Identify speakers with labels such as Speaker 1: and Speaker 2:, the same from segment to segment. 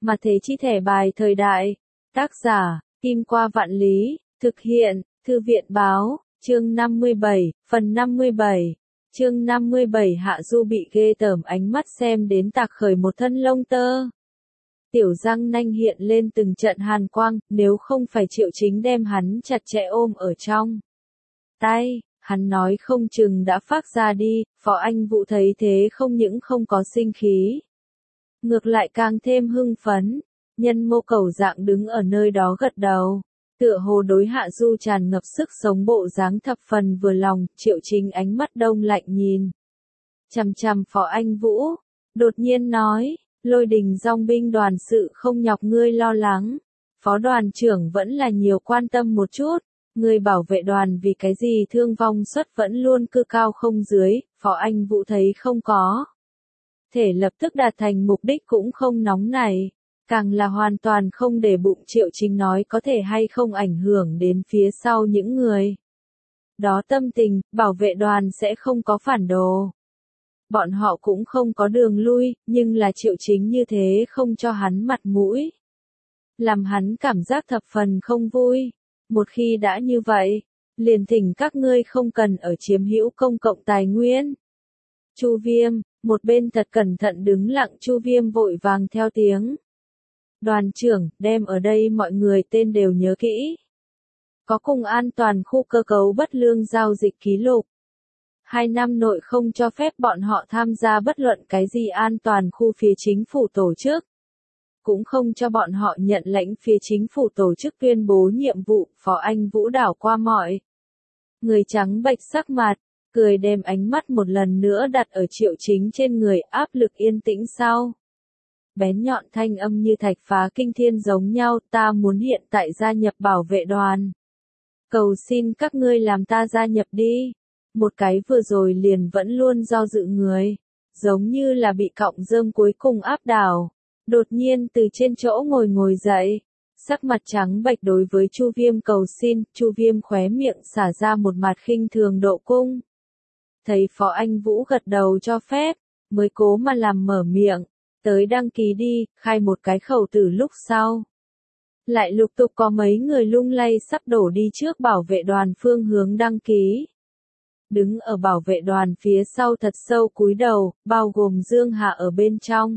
Speaker 1: Mà thế chi thẻ bài thời đại. Tác giả, Kim Qua Vạn Lý, thực hiện, Thư viện Báo, chương 57, phần 57. Chương 57 Hạ Du bị ghê tởm ánh mắt xem đến tạc khởi một thân lông tơ. Tiểu răng nanh hiện lên từng trận hàn quang, nếu không phải Triệu Chính đem hắn chặt chẽ ôm ở trong tay, hắn nói không chừng đã phát ra đi. Phó Anh Vũ thấy thế không những không có sinh khí, ngược lại càng thêm hưng phấn. Nhân Mô Cầu dạng đứng ở nơi đó gật đầu, tựa hồ đối Hạ Du tràn ngập sức sống bộ dáng thập phần vừa lòng. Triệu Chính ánh mắt đông lạnh nhìn chằm chằm Phó Anh Vũ, đột nhiên nói, Lôi Đình Dòng binh đoàn sự không nhọc ngươi lo lắng, Phó đoàn trưởng vẫn là nhiều quan tâm một chút, người bảo vệ đoàn vì cái gì thương vong suất vẫn luôn cư cao không dưới. Phó Anh Vũ thấy không có thể lập tức đạt thành mục đích cũng không nóng nảy, càng là hoàn toàn không để bụng Triệu Chính nói có thể hay không ảnh hưởng đến phía sau những người đó tâm tình. Bảo vệ đoàn sẽ không có phản đồ, bọn họ cũng không có đường lui, nhưng là Triệu Chính như thế không cho hắn mặt mũi, làm hắn cảm giác thập phần không vui. Một khi đã như vậy, liền thỉnh các ngươi không cần ở chiếm hữu công cộng tài nguyên. Chu Viêm, một bên thật cẩn thận đứng lặng Chu Viêm vội vàng theo tiếng. Đoàn trưởng, đem ở đây mọi người tên đều nhớ kỹ. Có cùng an toàn khu cơ cấu bất lương giao dịch ký lục. 2 năm nội không cho phép bọn họ tham gia bất luận cái gì an toàn khu phía chính phủ tổ chức. Cũng không cho bọn họ nhận lãnh phía chính phủ tổ chức tuyên bố nhiệm vụ. Phó Anh Vũ đảo qua mọi người trắng bệch sắc mặt, cười đem ánh mắt một lần nữa đặt ở Triệu Chính trên người. Áp lực yên tĩnh sau, bén nhọn thanh âm như thạch phá kinh thiên giống nhau. Ta muốn hiện tại gia nhập bảo vệ đoàn. Cầu xin các ngươi làm ta gia nhập đi. Một cái vừa rồi liền vẫn luôn do dự người, giống như là bị cọng rơm cuối cùng áp đảo, đột nhiên từ trên chỗ ngồi dậy, sắc mặt trắng bệch đối với Chu Viêm cầu xin. Chu Viêm khóe miệng xả ra một mặt khinh thường độ cung. Thấy Phó Anh Vũ gật đầu cho phép, mới cố mà làm mở miệng, tới đăng ký đi. Khai một cái khẩu tử lúc sau, lại lục tục có mấy người lung lay sắp đổ đi trước bảo vệ đoàn phương hướng đăng ký. Đứng ở bảo vệ đoàn phía sau thật sâu cúi đầu, bao gồm Dương Hạ ở bên trong.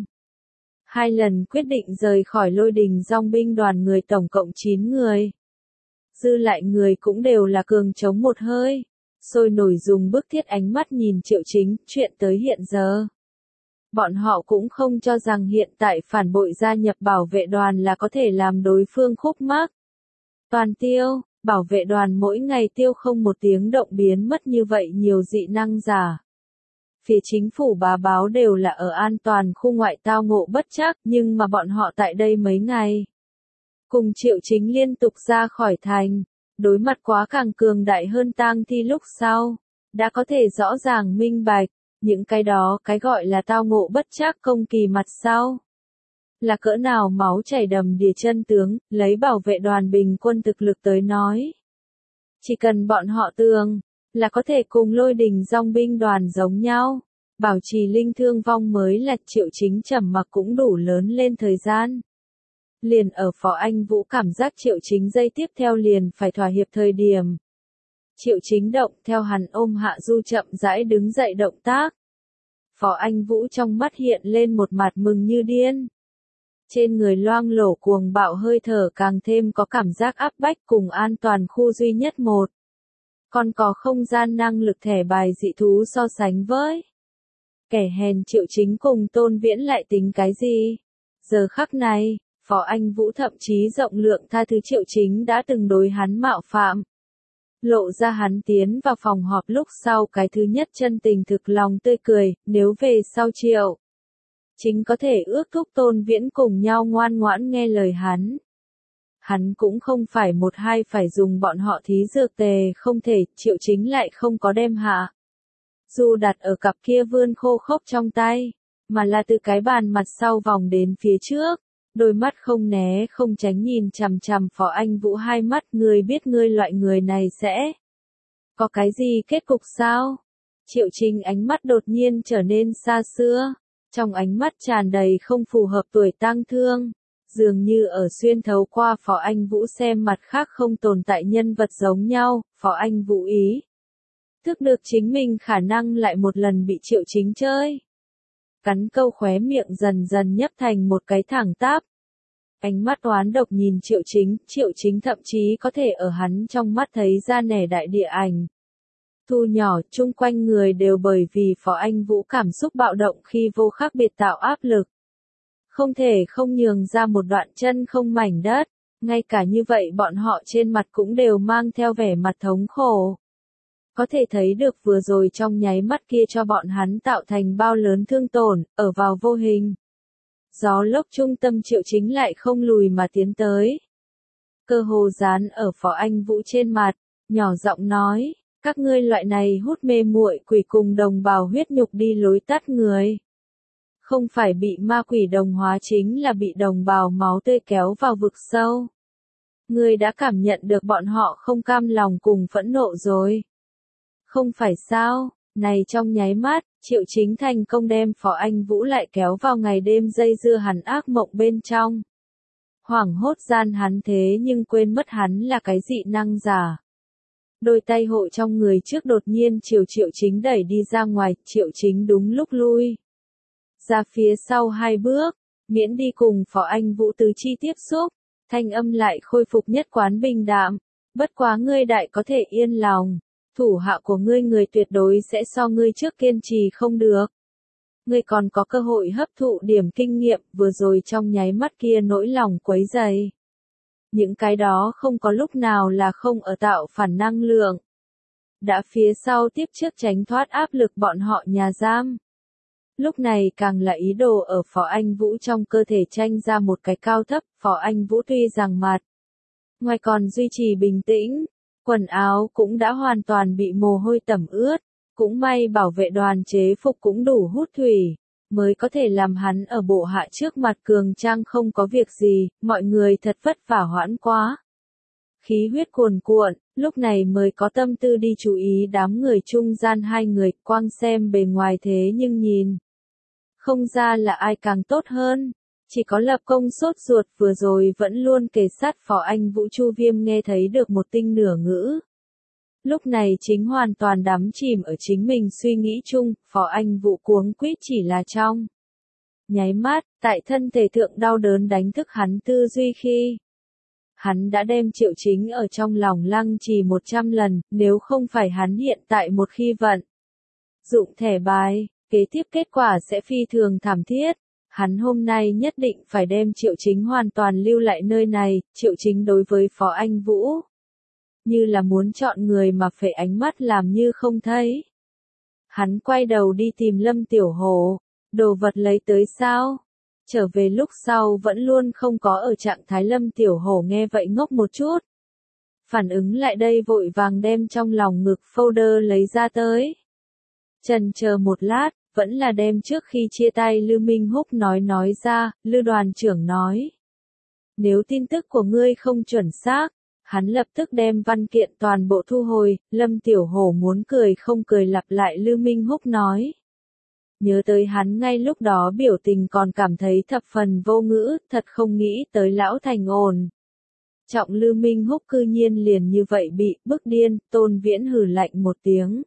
Speaker 1: 2 lần quyết định rời khỏi Lôi Đình Dòng binh đoàn người tổng cộng 9 người. Dư lại người cũng đều là cường chống một hơi, sôi nổi dùng bức thiết ánh mắt nhìn Triệu Chính. Chuyện tới hiện giờ, bọn họ cũng không cho rằng hiện tại phản bội gia nhập bảo vệ đoàn là có thể làm đối phương khúc mắc. Toàn tiêu, bảo vệ đoàn mỗi ngày tiêu không một tiếng động biến mất như vậy nhiều dị năng giả. Phía chính phủ bá báo đều là ở an toàn khu ngoại tao ngộ bất trắc, nhưng mà bọn họ tại đây mấy ngày cùng Triệu Chính liên tục ra khỏi thành, đối mặt quá càng cường đại hơn tang thi lúc sau, đã có thể rõ ràng minh bạch, những cái đó cái gọi là tao ngộ bất trắc công kỳ mặt sau là cỡ nào máu chảy đầm đìa chân tướng. Lấy bảo vệ đoàn bình quân thực lực tới nói, chỉ cần bọn họ tường là có thể cùng Lôi Đình Dòng binh đoàn giống nhau, bảo trì linh thương vong mới là. Triệu Chính trầm mặc cũng đủ lớn lên thời gian. Liền ở Phó Anh Vũ cảm giác Triệu Chính giây tiếp theo liền phải thỏa hiệp thời điểm, Triệu Chính động theo hắn ôm Hạ Du chậm rãi đứng dậy động tác. Phó Anh Vũ trong mắt hiện lên một mặt mừng như điên. Trên người loang lổ cuồng bạo hơi thở càng thêm có cảm giác áp bách cùng an toàn khu duy nhất một. Còn có không gian năng lực thẻ bài dị thú so sánh với. Kẻ hèn Triệu Chính cùng Tôn Viễn lại tính cái gì? Giờ khắc này, Phó Anh Vũ thậm chí rộng lượng tha thứ Triệu Chính đã từng đối hắn mạo phạm. Lộ ra hắn tiến vào phòng họp lúc sau cái thứ nhất chân tình thực lòng tươi cười. Nếu về sau Triệu Chính có thể ước thúc Tôn Viễn cùng nhau ngoan ngoãn nghe lời hắn cũng không phải một hai phải dùng bọn họ thí dược tề không thể. Triệu Chính lại không có đem Hạ Du đặt ở cặp kia vươn khô khốc trong tay, mà là từ cái bàn mặt sau vòng đến phía trước, đôi mắt không né không tránh nhìn chằm chằm Phó Anh Vũ. Hai mắt, ngươi biết ngươi loại người này sẽ có cái gì kết cục sao? Triệu Chính ánh mắt đột nhiên trở nên xa xưa, trong ánh mắt tràn đầy không phù hợp tuổi tang thương. Dường như ở xuyên thấu qua Phó Anh Vũ xem mặt khác không tồn tại nhân vật giống nhau, Phó Anh Vũ ý thức được chính mình khả năng lại một lần bị Triệu Chính chơi. Cắn câu khóe miệng dần dần nhấp thành một cái thẳng tắp. Ánh mắt oán độc nhìn Triệu Chính thậm chí có thể ở hắn trong mắt thấy ra nẻ đại địa ảnh. Thu nhỏ, chung quanh người đều bởi vì Phó Anh Vũ cảm xúc bạo động khi vô khác biệt tạo áp lực. Không thể không nhường ra một đoạn chân không mảnh đất, ngay cả như vậy bọn họ trên mặt cũng đều mang theo vẻ mặt thống khổ. Có thể thấy được vừa rồi trong nháy mắt kia cho bọn hắn tạo thành bao lớn thương tổn, ở vào vô hình. Gió lốc trung tâm Triệu Chính lại không lùi mà tiến tới. Cơ hồ dán ở Phó Anh Vũ trên mặt, nhỏ giọng nói, các ngươi loại này hút mê muội quỷ cùng đồng bào huyết nhục đi lối tắt người. Không phải bị ma quỷ đồng hóa chính là bị đồng bào máu tươi kéo vào vực sâu. Ngươi đã cảm nhận được bọn họ không cam lòng cùng phẫn nộ rồi. Không phải sao, này trong nháy mắt, Triệu Chính thành công đem Phó Anh Vũ lại kéo vào ngày đêm dây dưa hắn ác mộng bên trong. Hoảng hốt gian hắn thế nhưng quên mất hắn là cái dị năng giả. Đôi tay hộ trong người trước đột nhiên Triệu Chính đẩy đi ra ngoài, Triệu Chính đúng lúc lui ra phía sau 2 bước, miễn đi cùng Phó Anh Vũ tứ chi tiếp xúc, thanh âm lại khôi phục nhất quán bình đạm, bất quá ngươi đại có thể yên lòng, thủ hạ của ngươi người tuyệt đối sẽ so ngươi trước kiên trì không được. Ngươi còn có cơ hội hấp thụ điểm kinh nghiệm, vừa rồi trong nháy mắt kia nỗi lòng quấy dày. Những cái đó không có lúc nào là không ở tạo phản năng lượng. Đã phía sau tiếp trước tránh thoát áp lực bọn họ nhà giam. Lúc này càng là ý đồ ở Phó Anh Vũ trong cơ thể tranh ra một cái cao thấp, Phó Anh Vũ tuy rằng mặt ngoài còn duy trì bình tĩnh, quần áo cũng đã hoàn toàn bị mồ hôi tẩm ướt, cũng may bảo vệ đoàn chế phục cũng đủ hút thủy, mới có thể làm hắn ở bộ hạ trước mặt cường trang không có việc gì, mọi người thật vất vả hoãn quá. Khí huyết cuồn cuộn, lúc này mới có tâm tư đi chú ý đám người trung gian 2 người, quang xem bề ngoài thế nhưng nhìn không ra là ai càng tốt hơn, chỉ có Lập Công sốt ruột vừa rồi vẫn luôn kề sát Phó Anh Vũ. Chu Viêm nghe thấy được một tinh nửa ngữ. Lúc này chính hoàn toàn đắm chìm ở chính mình suy nghĩ chung, Phó Anh Vũ cuống quýt chỉ là trong nháy mắt, tại thân thể thượng đau đớn đánh thức hắn tư duy khi hắn đã đem Triệu Chính ở trong lòng lăng trì 100 lần, nếu không phải hắn hiện tại một khi vận dụng thẻ bài, kế tiếp kết quả sẽ phi thường thảm thiết. Hắn hôm nay nhất định phải đem Triệu Chính hoàn toàn lưu lại nơi này. Triệu Chính đối với Phó Anh Vũ như là muốn chọn người mà phệ ánh mắt làm như không thấy. Hắn quay đầu đi tìm Lâm Tiểu Hổ, đồ vật lấy tới sao? Trở về lúc sau vẫn luôn không có ở trạng thái. Lâm Tiểu Hổ nghe vậy ngốc một chút. Phản ứng lại đây vội vàng đem trong lòng ngực folder lấy ra tới. Chần chờ một lát, vẫn là đem trước khi chia tay Lư Minh Húc nói ra. Lư đoàn trưởng nói, nếu tin tức của ngươi không chuẩn xác, hắn lập tức đem văn kiện toàn bộ thu hồi. Lâm Tiểu Hổ muốn cười không cười lặp lại Lư Minh Húc nói. Nhớ tới hắn ngay lúc đó biểu tình còn cảm thấy thập phần vô ngữ, thật không nghĩ tới lão thành ổn. Trọng Lư Minh Húc cư nhiên liền như vậy bị bức điên. Tôn Viễn hừ lạnh một tiếng.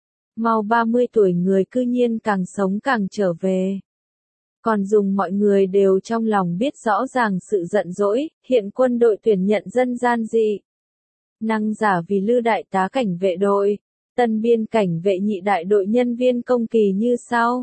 Speaker 1: Mau 30 tuổi người cư nhiên càng sống càng trở về. Còn dùng mọi người đều trong lòng biết rõ ràng sự giận dỗi, hiện quân đội tuyển nhận dân gian dị năng giả vì Lư đại tá cảnh vệ đội, tân biên cảnh vệ nhị đại đội nhân viên công kỳ như sau.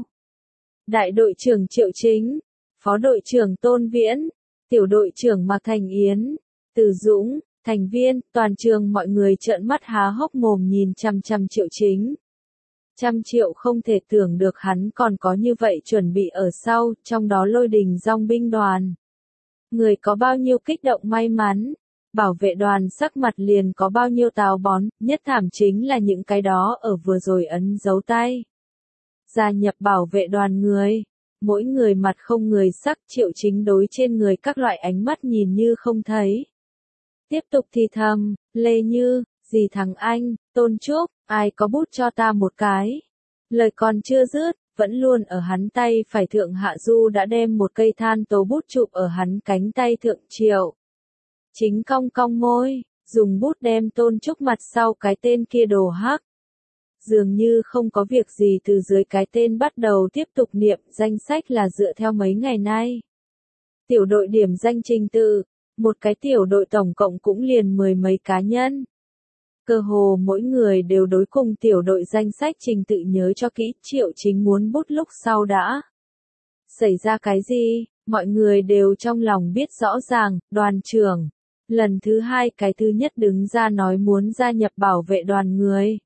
Speaker 1: Đại đội trưởng Triệu Chính, phó đội trưởng Tôn Viễn, tiểu đội trưởng Mạc Thành Yến, Từ Dũng, thành viên. Toàn trường mọi người trợn mắt há hốc mồm nhìn chằm chằm Triệu Chính. 100 triệu không thể tưởng được hắn còn có như vậy chuẩn bị ở sau, trong đó Lôi Đình Dòng binh đoàn. Người có bao nhiêu kích động may mắn, bảo vệ đoàn sắc mặt liền có bao nhiêu táo bón, nhất thảm chính là những cái đó ở vừa rồi ấn dấu tay. Gia nhập bảo vệ đoàn người, mỗi người mặt không người sắc. Triệu Chính đối trên người các loại ánh mắt nhìn như không thấy. Tiếp tục thì thầm, Lê Như, dì thằng anh, Tôn Trúc, ai có bút cho ta một cái. Lời còn chưa dứt, vẫn luôn ở hắn tay phải thượng Hạ Du đã đem một cây than tố bút chụp ở hắn cánh tay thượng. Triệu Chính cong cong môi, dùng bút đem Tôn Trúc mặt sau cái tên kia đồ hắc. Dường như không có việc gì từ dưới cái tên bắt đầu tiếp tục niệm, danh sách là dựa theo mấy ngày nay. Tiểu đội điểm danh trình tự, một cái tiểu đội tổng cộng cũng liền 10 mấy cá nhân. Cơ hồ mỗi người đều đối cùng tiểu đội danh sách trình tự nhớ cho kỹ. Triệu Chính muốn bút lúc sau đã xảy ra cái gì, mọi người đều trong lòng biết rõ ràng. Đoàn trưởng lần thứ hai cái thứ nhất đứng ra nói muốn gia nhập bảo vệ đoàn người.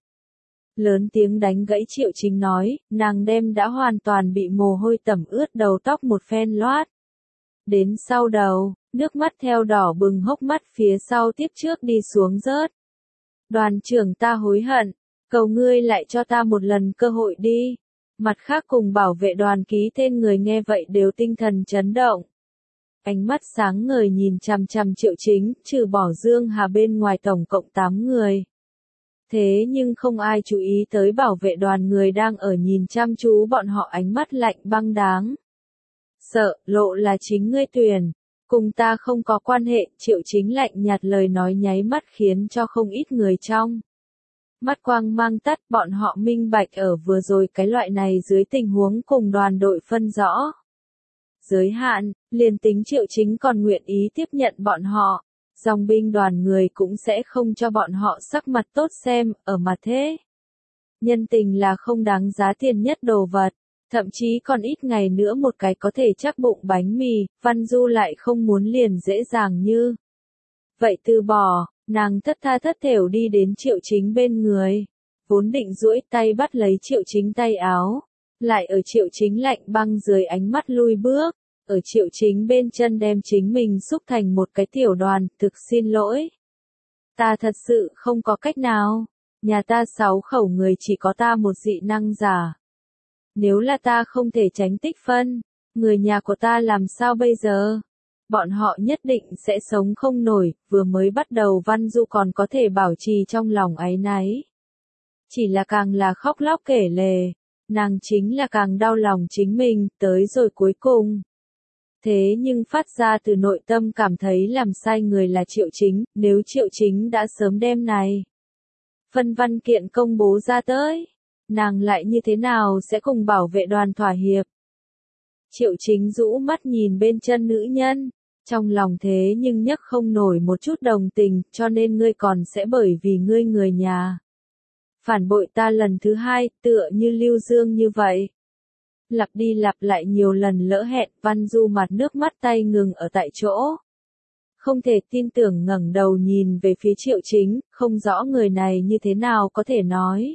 Speaker 1: Lớn tiếng đánh gãy Triệu Chính nói, nàng đem đã hoàn toàn bị mồ hôi tẩm ướt đầu tóc một phen loát đến sau đầu, nước mắt theo đỏ bừng hốc mắt phía sau tiếp trước đi xuống rớt. Đoàn trưởng, ta hối hận, cầu ngươi lại cho ta một lần cơ hội đi. Mặt khác cùng bảo vệ đoàn ký tên người nghe vậy đều tinh thần chấn động. Ánh mắt sáng ngời nhìn chằm chằm Triệu Chính, trừ bỏ Dương Hà bên ngoài tổng cộng 8 người. Thế nhưng không ai chú ý tới bảo vệ đoàn người đang ở nhìn chăm chú bọn họ, ánh mắt lạnh băng đáng sợ. Lộ là chính ngươi tuyển, cùng ta không có quan hệ. Triệu Chính lạnh nhạt lời nói nháy mắt khiến cho không ít người trong mắt quang mang tắt. Bọn họ minh bạch ở vừa rồi cái loại này dưới tình huống cùng đoàn đội phân rõ giới hạn, liền tính Triệu Chính còn nguyện ý tiếp nhận bọn họ, dòng binh đoàn người cũng sẽ không cho bọn họ sắc mặt tốt xem. Ở mặt thế, nhân tình là không đáng giá tiền nhất đồ vật, thậm chí còn ít ngày nữa một cái có thể chắc bụng bánh mì. Văn Du lại không muốn liền dễ dàng như vậy từ bỏ, nàng thất tha thất thểu đi đến Triệu Chính bên người, vốn định duỗi tay bắt lấy Triệu Chính tay áo, lại ở Triệu Chính lạnh băng dưới ánh mắt lui bước, ở Triệu Chính bên chân đem chính mình xúc thành một cái tiểu đoàn. Thực xin lỗi, ta thật sự không có cách nào, nhà ta 6 khẩu người chỉ có ta một dị năng giả. Nếu là ta không thể tránh tích phân, người nhà của ta làm sao bây giờ? Bọn họ nhất định sẽ sống không nổi. Vừa mới bắt đầu Văn Du còn có thể bảo trì trong lòng áy náy. Chỉ là càng là khóc lóc kể lể, nàng chính là càng đau lòng chính mình. Tới rồi cuối cùng, thế nhưng phát ra từ nội tâm cảm thấy làm sai người là Triệu Chính. Nếu Triệu Chính đã sớm đem này phân văn kiện công bố ra tới, nàng lại như thế nào sẽ cùng bảo vệ đoàn thỏa hiệp? Triệu Chính rũ mắt nhìn bên chân nữ nhân, trong lòng thế nhưng nhấc không nổi một chút đồng tình. Cho nên ngươi còn sẽ bởi vì ngươi người nhà phản bội ta lần thứ hai, tựa như Lưu Dương như vậy. Lặp đi lặp lại nhiều lần lỡ hẹn. Văn Du mặt nước mắt tay ngừng ở tại chỗ, không thể tin tưởng ngẩng đầu nhìn về phía Triệu Chính, không rõ người này như thế nào có thể nói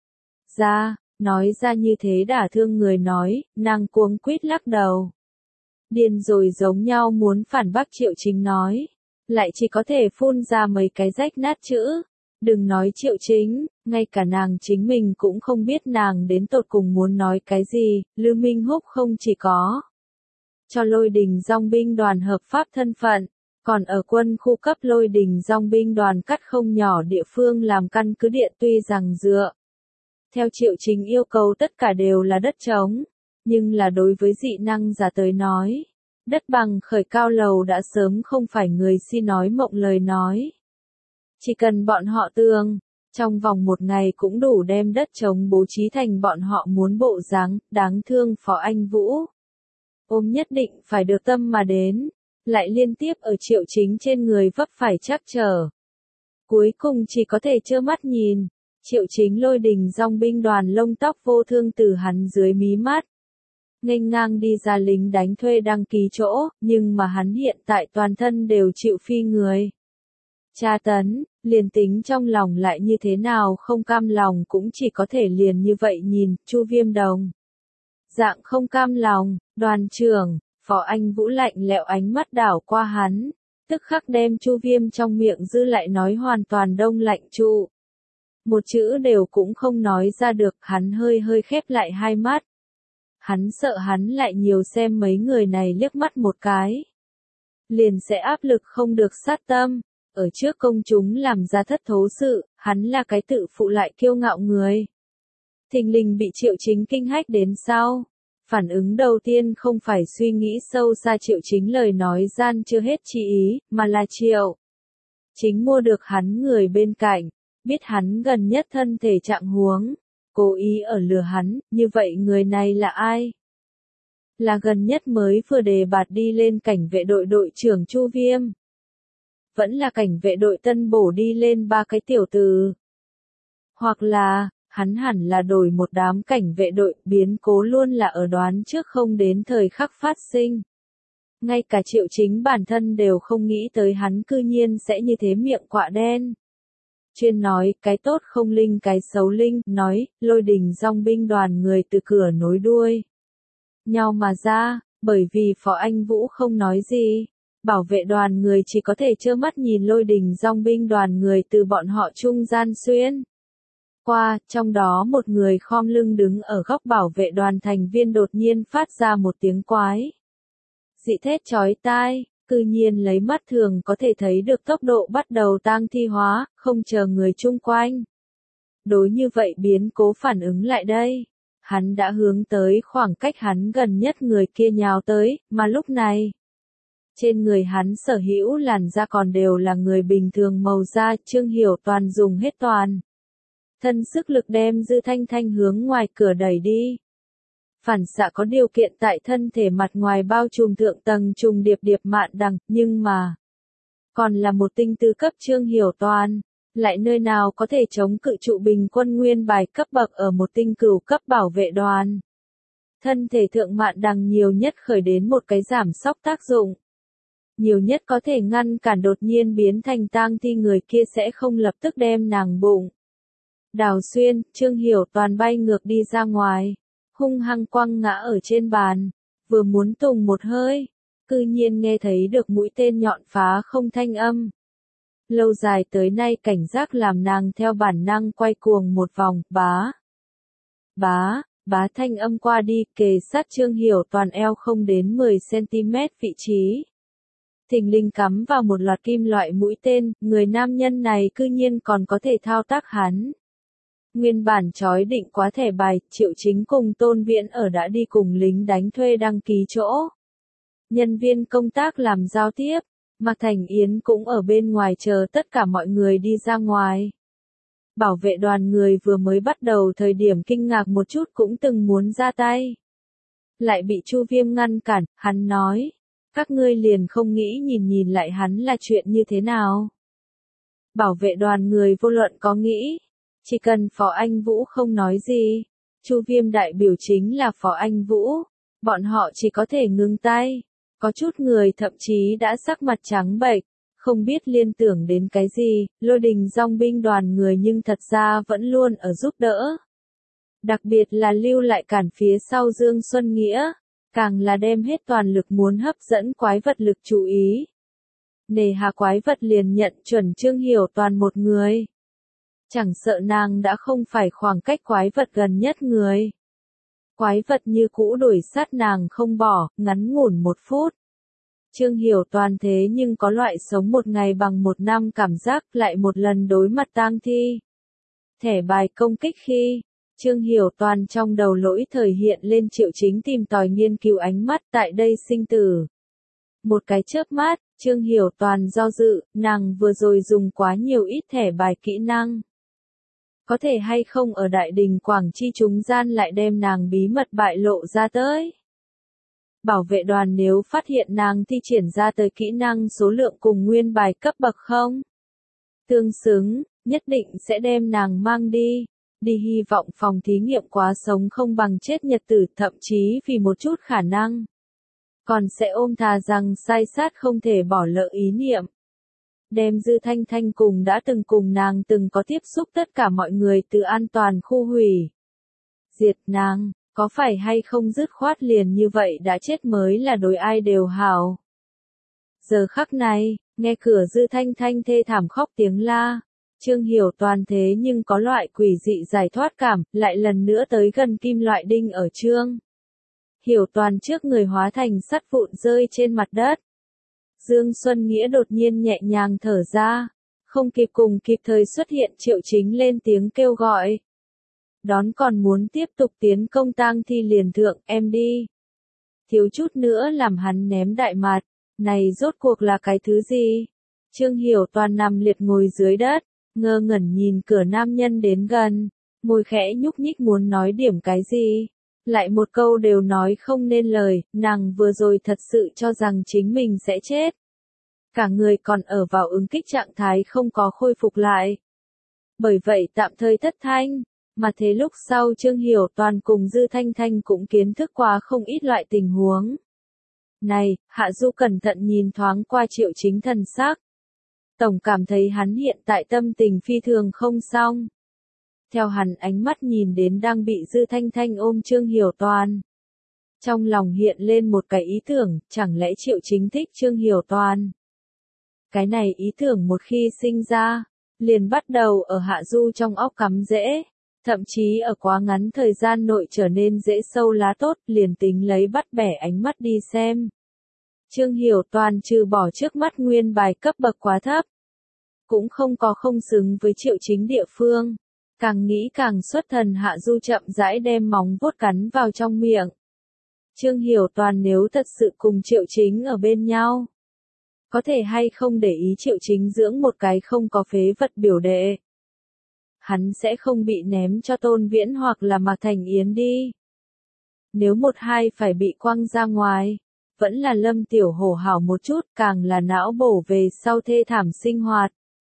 Speaker 1: ra như thế đả thương người nói. Nàng cuống quýt lắc đầu, điên rồi giống nhau muốn phản bác Triệu Chính nói, lại chỉ có thể phun ra mấy cái rách nát chữ. Đừng nói Triệu Chính, ngay cả nàng chính mình cũng không biết nàng đến tột cùng muốn nói cái gì. Lưu Minh Húc không chỉ có cho Lôi Đình dòng binh đoàn hợp pháp thân phận, còn ở quân khu cấp Lôi Đình dòng binh đoàn cắt không nhỏ địa phương làm căn cứ địa. Tuy rằng dựa theo Triệu Chính yêu cầu tất cả đều là đất trống, nhưng là đối với dị năng giả tới nói, đất bằng khởi cao lầu đã sớm không phải người si nói mộng lời nói. Chỉ cần bọn họ tường, trong vòng một ngày cũng đủ đem đất trống bố trí thành bọn họ muốn bộ dáng. Đáng thương Phó Anh Vũ, ôm nhất định phải được tâm mà đến, lại liên tiếp ở Triệu Chính trên người vấp phải trắc trở. Cuối cùng chỉ có thể trơ mắt nhìn Triệu Chính Lôi Đình dòng binh đoàn lông tóc vô thương từ hắn dưới mí mắt nghênh ngang đi ra lính đánh thuê đăng ký chỗ. Nhưng mà hắn hiện tại toàn thân đều chịu phi người tra tấn, liền tính trong lòng lại như thế nào không cam lòng cũng chỉ có thể liền như vậy nhìn. Chu Viêm đồng dạng không cam lòng. Đoàn trưởng, Phó Anh Vũ lạnh lẽo ánh mắt đảo qua hắn, tức khắc đem Chu Viêm trong miệng dư lại nói hoàn toàn đông lạnh trụ. Một chữ đều cũng không nói ra được. Hắn hơi hơi khép lại hai mắt. Hắn sợ hắn lại nhiều xem mấy người này liếc mắt một cái, liền sẽ áp lực không được sát tâm. Ở trước công chúng làm ra thất thố sự, hắn là cái tự phụ lại kiêu ngạo người. Thình lình bị Triệu Chính kinh hách đến sau. Phản ứng đầu tiên không phải suy nghĩ sâu xa Triệu Chính lời nói gian chưa hết chi ý, mà là Triệu Chính mua được hắn người bên cạnh, biết hắn gần nhất thân thể trạng huống, cố ý ở lừa hắn, như vậy người này là ai? Là gần nhất mới vừa đề bạt đi lên cảnh vệ đội đội trưởng Chu Viêm. Vẫn là cảnh vệ đội tân bổ đi lên 3 cái tiểu tử. Hoặc là, hắn hẳn là đổi một đám cảnh vệ đội, biến cố luôn là ở đoán trước không đến thời khắc phát sinh. Ngay cả Triệu Chính bản thân đều không nghĩ tới hắn cư nhiên sẽ như thế miệng quạ đen. Chuyên nói, cái tốt không linh cái xấu linh, nói, Lôi Đình dòng binh đoàn người từ cửa nối đuôi nhau mà ra, bởi vì Phó Anh Vũ không nói gì. Bảo vệ đoàn người chỉ có thể trơ mắt nhìn Lôi Đình dòng binh đoàn người từ bọn họ trung gian xuyên qua, trong đó một người khom lưng đứng ở góc bảo vệ đoàn thành viên đột nhiên phát ra một tiếng quái dị thét chói tai, cư nhiên lấy mắt thường có thể thấy được tốc độ bắt đầu tang thi hóa, không chờ người chung quanh. Đối như vậy biến cố phản ứng lại đây, hắn đã hướng tới khoảng cách hắn gần nhất người kia nhào tới, mà lúc này, trên người hắn sở hữu làn da còn đều là người bình thường màu da, Trương Hiểu Toàn dùng hết toàn thân sức lực đem Dư Thanh Thanh hướng ngoài cửa đẩy đi. Phản xạ có điều kiện tại thân thể mặt ngoài bao trùm thượng tầng trùng điệp điệp mạn đằng, nhưng mà còn là một tinh tư cấp Trương Hiểu Toàn, lại nơi nào có thể chống cự trụ bình quân nguyên bài cấp bậc ở một tinh cửu cấp bảo vệ đoàn. Thân thể thượng mạn đằng nhiều nhất khởi đến một cái giảm sóc tác dụng. Nhiều nhất có thể ngăn cản đột nhiên biến thành tang thi người kia sẽ không lập tức đem nàng bụng đào xuyên, Trương Hiểu Toàn bay ngược đi ra ngoài, hung hăng quăng ngã ở trên bàn, vừa muốn tùng một hơi, cư nhiên nghe thấy được mũi tên nhọn phá không thanh âm. Lâu dài tới nay cảnh giác làm nàng theo bản năng quay cuồng một vòng, bá thanh âm qua đi, kề sát Trương Hiểu Toàn eo không đến 10 cm vị trí. Thình lình cắm vào một loạt kim loại mũi tên, người nam nhân này cư nhiên còn có thể thao tác hắn. Nguyên bản chói định quá thẻ bài, Triệu Chính cùng Tôn Viễn ở đã đi cùng lính đánh thuê đăng ký chỗ. Nhân viên công tác làm giao tiếp, Mạc Thành Yến cũng ở bên ngoài chờ tất cả mọi người đi ra ngoài. Bảo vệ đoàn người vừa mới bắt đầu thời điểm kinh ngạc một chút cũng từng muốn ra tay. Lại bị Chu Viêm ngăn cản, hắn nói, các ngươi liền không nghĩ nhìn nhìn lại hắn là chuyện như thế nào. Bảo vệ đoàn người vô luận có nghĩ, chỉ cần Phó Anh Vũ không nói gì, Chu Viêm đại biểu chính là Phó Anh Vũ, bọn họ chỉ có thể ngưng tay. Có chút người thậm chí đã sắc mặt trắng bệch, không biết liên tưởng đến cái gì, Lôi Đình dòng binh đoàn người nhưng thật ra vẫn luôn ở giúp đỡ. Đặc biệt là lưu lại cản phía sau Dương Xuân Nghĩa, càng là đem hết toàn lực muốn hấp dẫn quái vật lực chú ý. Nề hà quái vật liền nhận chuẩn Trương Hiểu Toàn một người. Chẳng sợ nàng đã không phải khoảng cách quái vật gần nhất người. Quái vật như cũ đuổi sát nàng không bỏ, ngắn ngủn 1 phút. Trương Hiểu Toàn thế nhưng có loại sống một ngày bằng 1 năm cảm giác, lại một lần đối mặt tang thi. Thẻ bài công kích khi, Trương Hiểu Toàn trong đầu lỗi thời hiện lên Triệu Chính tìm tòi nghiên cứu ánh mắt tại đây sinh tử. Một cái chớp mắt, Trương Hiểu Toàn do dự, nàng vừa rồi dùng quá nhiều ít thẻ bài kỹ năng. Có thể hay không ở Đại Đình Quảng Chi chúng gian lại đem nàng bí mật bại lộ ra tới. Bảo vệ đoàn nếu phát hiện nàng thi triển ra tới kỹ năng số lượng cùng nguyên bài cấp bậc không tương xứng, nhất định sẽ đem nàng mang đi. Hy vọng phòng thí nghiệm quá sống không bằng chết nhật tử, thậm chí vì một chút khả năng. Còn sẽ ôm thà rằng sai sát không thể bỏ lỡ ý niệm. Đem Dư Thanh Thanh cùng đã từng cùng nàng từng có tiếp xúc tất cả mọi người từ an toàn khu hủy. Diệt nàng, có phải hay không dứt khoát liền như vậy đã chết mới là đối ai đều hảo. Giờ khắc này, nghe cửa Dư Thanh Thanh thê thảm khóc tiếng la. Trương Hiểu Toàn thế nhưng có loại quỷ dị giải thoát cảm, lại lần nữa tới gần kim loại đinh ở Trương Hiểu Toàn trước người hóa thành sắt vụn rơi trên mặt đất. Dương Xuân Nghĩa đột nhiên nhẹ nhàng thở ra, không kịp cùng kịp thời xuất hiện Triệu Chính lên tiếng kêu gọi. Đón còn muốn tiếp tục tiến công tang thi liền thượng, em đi. Thiếu chút nữa làm hắn ném đại mạt, này rốt cuộc là cái thứ gì? Trương Hiểu Toàn nằm liệt ngồi dưới đất, ngơ ngẩn nhìn cửa nam nhân đến gần, môi khẽ nhúc nhích muốn nói điểm cái gì. Lại một câu đều nói không nên lời, nàng vừa rồi thật sự cho rằng chính mình sẽ chết. Cả người còn ở vào ứng kích trạng thái không có khôi phục lại. Bởi vậy tạm thời thất thanh, mà thế lúc sau Trương Hiểu Toàn cùng Dư Thanh Thanh cũng kiến thức qua không ít loại tình huống. Này, Hạ Du cẩn thận nhìn thoáng qua Triệu Chính thần sắc. Tổng cảm thấy hắn hiện tại tâm tình phi thường không xong. Theo hắn ánh mắt nhìn đến đang bị Dư Thanh Thanh ôm Trương Hiểu Toàn. Trong lòng hiện lên một cái ý tưởng, chẳng lẽ Triệu Chính thích Trương Hiểu Toàn? Cái này ý tưởng một khi sinh ra, liền bắt đầu ở Hạ Du trong óc cắm rễ, thậm chí ở quá ngắn thời gian nội trở nên dễ sâu lá tốt, liền tính lấy bắt bẻ ánh mắt đi xem. Trương Hiểu Toàn trừ bỏ trước mắt nguyên bài cấp bậc quá thấp, cũng không có không xứng với Triệu Chính địa phương. Càng nghĩ càng xuất thần, Hạ Du chậm rãi đem móng vuốt cắn vào trong miệng. Trương Hiểu Toàn nếu thật sự cùng Triệu Chính ở bên nhau, có thể hay không để ý Triệu Chính dưỡng một cái không có phế vật biểu đệ. Hắn sẽ không bị ném cho Tôn Viễn hoặc là Mạc Thành Yến đi. Nếu một hai phải bị quăng ra ngoài, vẫn là Lâm Tiểu Hổ hảo một chút, càng là não bổ về sau thê thảm sinh hoạt.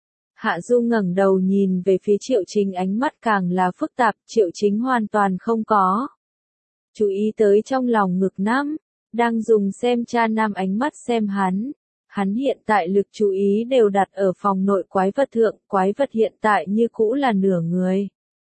Speaker 1: Hạ Du ngẩng đầu nhìn về phía Triệu Chính, ánh mắt càng là phức tạp, Triệu Chính hoàn toàn không có chú ý tới trong lòng ngực nam, đang dùng xem cha nam ánh mắt xem hắn. Hắn hiện tại lực chú ý đều đặt ở phòng nội quái vật thượng, quái vật hiện tại như cũ là nửa người,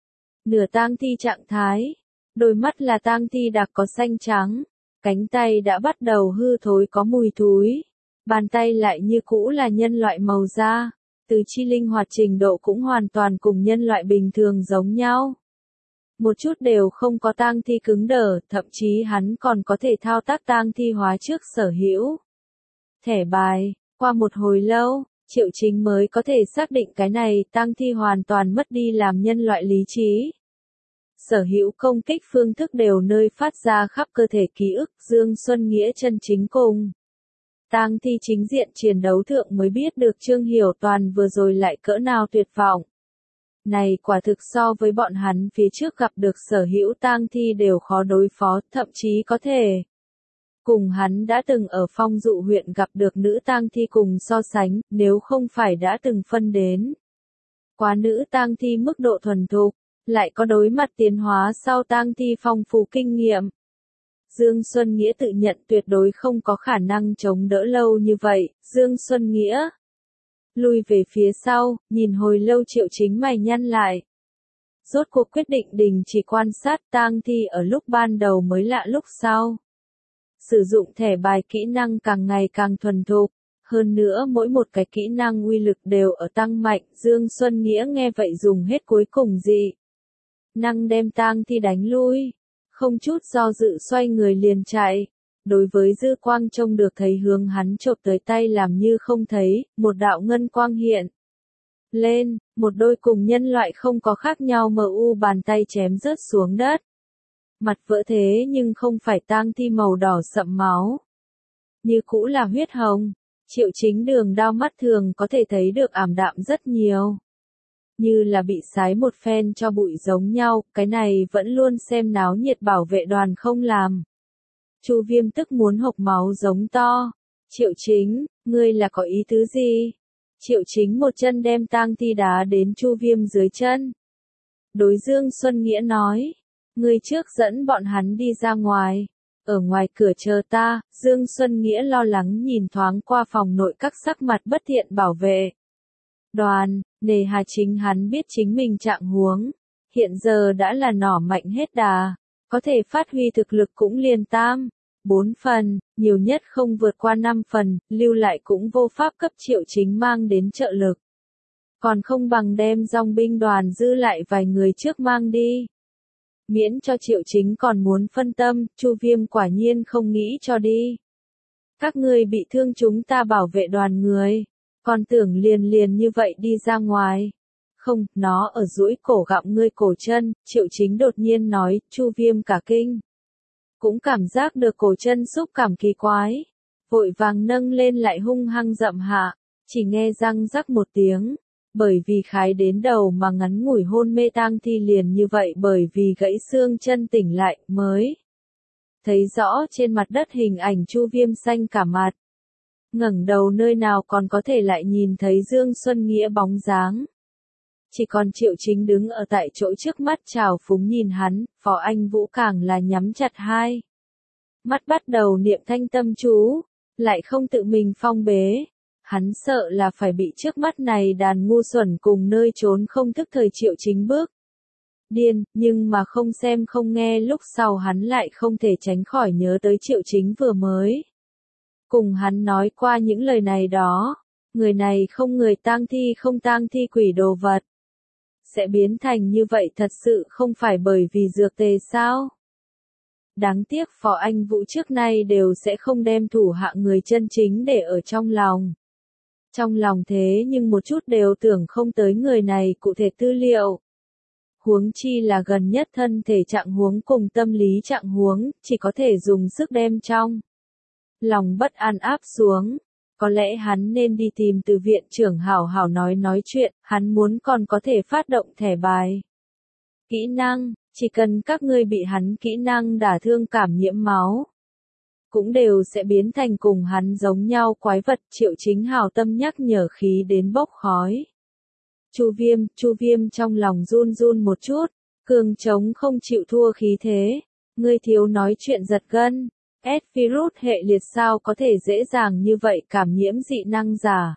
Speaker 1: nửa tang thi trạng thái, đôi mắt là tang thi đặc có xanh trắng, cánh tay đã bắt đầu hư thối có mùi thúi, bàn tay lại như cũ là nhân loại màu da, từ chi linh hoạt trình độ cũng hoàn toàn cùng nhân loại bình thường giống nhau. Một chút đều không có tang thi cứng đờ, thậm chí hắn còn có thể thao tác tang thi hóa trước sở hữu thẻ bài. Qua một hồi lâu, Triệu Chính mới có thể xác định cái này tang thi hoàn toàn mất đi làm nhân loại lý trí. Sở hữu công kích phương thức đều nơi phát ra khắp cơ thể ký ức, Dương Xuân Nghĩa chân chính cùng tang thi chính diện chiến đấu thượng mới biết được Trương Hiểu Toàn vừa rồi lại cỡ nào tuyệt vọng. Này quả thực so với bọn hắn phía trước gặp được sở hữu tang thi đều khó đối phó, thậm chí có thể cùng hắn đã từng ở Phong Dụ huyện gặp được nữ tang thi cùng so sánh, nếu không phải đã từng phân đến quá nữ tang thi mức độ thuần thục, lại có đối mặt tiến hóa sau tang thi phong phú kinh nghiệm. Dương Xuân Nghĩa tự nhận tuyệt đối không có khả năng chống đỡ lâu như vậy. Dương Xuân Nghĩa lùi về phía sau, nhìn hồi lâu Triệu Chính mày nhăn lại. Rốt cuộc quyết định đình chỉ quan sát tang thi ở lúc ban đầu mới lạ lúc sau. Sử dụng thẻ bài kỹ năng càng ngày càng thuần thục, hơn nữa mỗi một cái kỹ năng uy lực đều ở tăng mạnh. Dương Xuân Nghĩa nghe vậy dùng hết cuối cùng dị năng đem tang thi đánh lui, không chút do dự xoay người liền chạy. Đối với dư quang trông được thấy hướng hắn chộp tới tay làm như không thấy, một đạo ngân quang hiện lên, một đôi cùng nhân loại không có khác nhau mu bàn tay chém rớt xuống đất. Mặt vỡ thế nhưng không phải tang thi màu đỏ sậm máu, như cũ là huyết hồng. Triệu Chính đường đao mắt thường có thể thấy được ảm đạm rất nhiều, như là bị sái một phen cho bụi giống nhau. Cái này vẫn luôn xem náo nhiệt bảo vệ đoàn không làm. Chu Viêm tức muốn hộc máu giống to. Triệu Chính, ngươi là có ý tứ gì? Triệu Chính một chân đem tang thi đá đến Chu Viêm dưới chân. Đối Dương Xuân Nghĩa nói, ngươi trước dẫn bọn hắn đi ra ngoài, ở ngoài cửa chờ ta. Dương Xuân Nghĩa lo lắng nhìn thoáng qua phòng nội các sắc mặt bất thiện bảo vệ đoàn, nề hà chính hắn biết chính mình trạng huống, hiện giờ đã là nỏ mạnh hết đà, có thể phát huy thực lực cũng liền 4 phần, nhiều nhất không vượt qua 5 phần, lưu lại cũng vô pháp cấp Triệu Chính mang đến trợ lực. Còn không bằng đem dòng binh đoàn dư lại vài người trước mang đi. Miễn cho Triệu Chính còn muốn phân tâm, Chu Viêm quả nhiên không nghĩ cho đi. Các ngươi bị thương chúng ta bảo vệ đoàn người, còn tưởng liền như vậy đi ra ngoài. Không, nó ở duỗi cổ gặm ngươi cổ chân, Triệu Chính đột nhiên nói, Chu Viêm cả kinh. Cũng cảm giác được cổ chân xúc cảm kỳ quái. Vội vàng nâng lên lại hung hăng dậm hạ, chỉ nghe răng rắc một tiếng. Bởi vì khái đến đầu mà ngắn ngủi hôn mê tang thi liền như vậy bởi vì gãy xương chân tỉnh lại, mới thấy rõ trên mặt đất hình ảnh Chu Viêm xanh cả mặt. Ngẩng đầu nơi nào còn có thể lại nhìn thấy Dương Xuân Nghĩa bóng dáng. Chỉ còn Triệu Chính đứng ở tại chỗ trước mắt trào phúng nhìn hắn, Phó Anh Vũ càng là nhắm chặt hai mắt bắt đầu niệm thanh tâm chú, lại không tự mình phong bế. Hắn sợ là phải bị trước mắt này đàn ngu xuẩn cùng nơi trốn không thức thời Triệu Chính bước điên, nhưng mà không xem không nghe lúc sau hắn lại không thể tránh khỏi nhớ tới Triệu Chính vừa mới cùng hắn nói qua những lời này đó, người này không người tang thi không tang thi quỷ đồ vật. Sẽ biến thành như vậy thật sự không phải bởi vì dược tề sao? Đáng tiếc Phó Anh Vũ trước nay đều sẽ không đem thủ hạ người chân chính để ở trong lòng. Trong lòng thế nhưng một chút đều tưởng không tới người này cụ thể tư liệu. Huống chi là gần nhất thân thể trạng huống cùng tâm lý trạng huống, chỉ có thể dùng sức đem trong lòng bất an áp xuống. Có lẽ hắn nên đi tìm từ viện trưởng hảo hảo nói chuyện, hắn muốn còn có thể phát động thẻ bài. Kỹ năng, chỉ cần các ngươi bị hắn kỹ năng đả thương cảm nhiễm máu, cũng đều sẽ biến thành cùng hắn giống nhau quái vật. Triệu Chính hào tâm nhắc nhở khí đến bốc khói. Chu Viêm trong lòng run run một chút, cường trống không chịu thua khí thế. Ngươi thiếu nói chuyện giật gân. Virus hệ liệt sao có thể dễ dàng như vậy cảm nhiễm dị năng giả.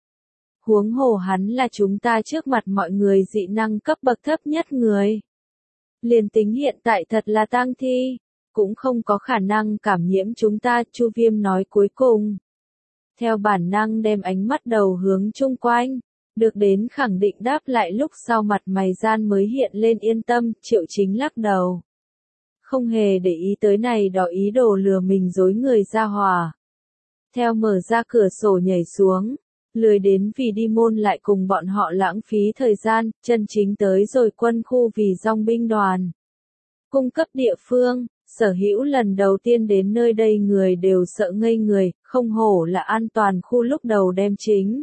Speaker 1: Huống hồ hắn là chúng ta trước mặt mọi người dị năng cấp bậc thấp nhất người. Liền tính hiện tại thật là tang thi, cũng không có khả năng cảm nhiễm chúng ta, Chu Viêm nói cuối cùng. Theo bản năng đem ánh mắt đầu hướng chung quanh, được đến khẳng định đáp lại lúc sau mặt mày gian mới hiện lên yên tâm, Triệu Chính lắc đầu. Không hề để ý tới này đó ý đồ lừa mình dối người ra hòa. Theo mở ra cửa sổ nhảy xuống, lười đến vì đi môn lại cùng bọn họ lãng phí thời gian, chân chính tới rồi quân khu vì dòng binh đoàn. Cung cấp địa phương, sở hữu lần đầu tiên đến nơi đây người đều sợ ngây người, không hổ là an toàn khu lúc đầu đem chính.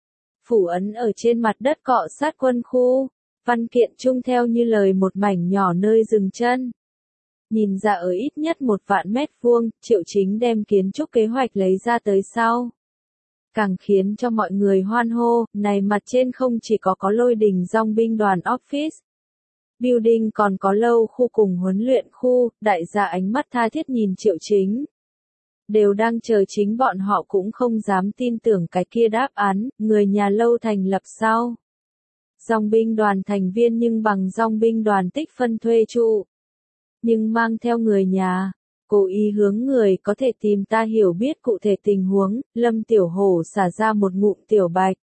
Speaker 1: Phủ ấn ở trên mặt đất cọ sát quân khu, văn kiện chung theo như lời một mảnh nhỏ nơi dừng chân. Nhìn ra ở ít nhất 1 vạn mét vuông, Triệu Chính đem kiến trúc kế hoạch lấy ra tới sau. Càng khiến cho mọi người hoan hô, này mặt trên không chỉ có lôi đình dòng binh đoàn office, building còn có lâu khu cùng huấn luyện khu, đại gia ánh mắt tha thiết nhìn Triệu Chính. Đều đang chờ chính bọn họ cũng không dám tin tưởng cái kia đáp án, người nhà lâu thành lập sau. Dòng binh đoàn thành viên nhưng bằng dòng binh đoàn tích phân thuê trụ. Nhưng mang theo người nhà, cố ý hướng người có thể tìm ta hiểu biết cụ thể tình huống, Lâm Tiểu Hổ xả ra một ngụm tiểu bạch.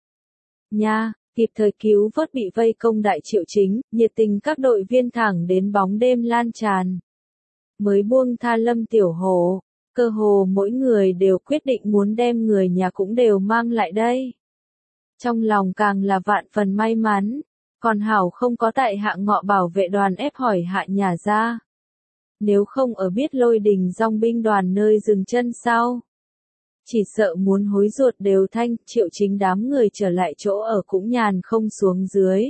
Speaker 1: Nha, kịp thời cứu vớt bị vây công đại Triệu Chính, nhiệt tình các đội viên thẳng đến bóng đêm lan tràn. Mới buông tha Lâm Tiểu Hổ, cơ hồ mỗi người đều quyết định muốn đem người nhà cũng đều mang lại đây. Trong lòng càng là vạn phần may mắn, còn hảo không có tại hạng ngọ bảo vệ đoàn ép hỏi hạ nhà ra. Nếu không ở biết lôi đình dòng binh đoàn nơi dừng chân sau. Chỉ sợ muốn hối ruột đều thanh, Triệu Chính đám người trở lại chỗ ở cũng nhàn không xuống dưới.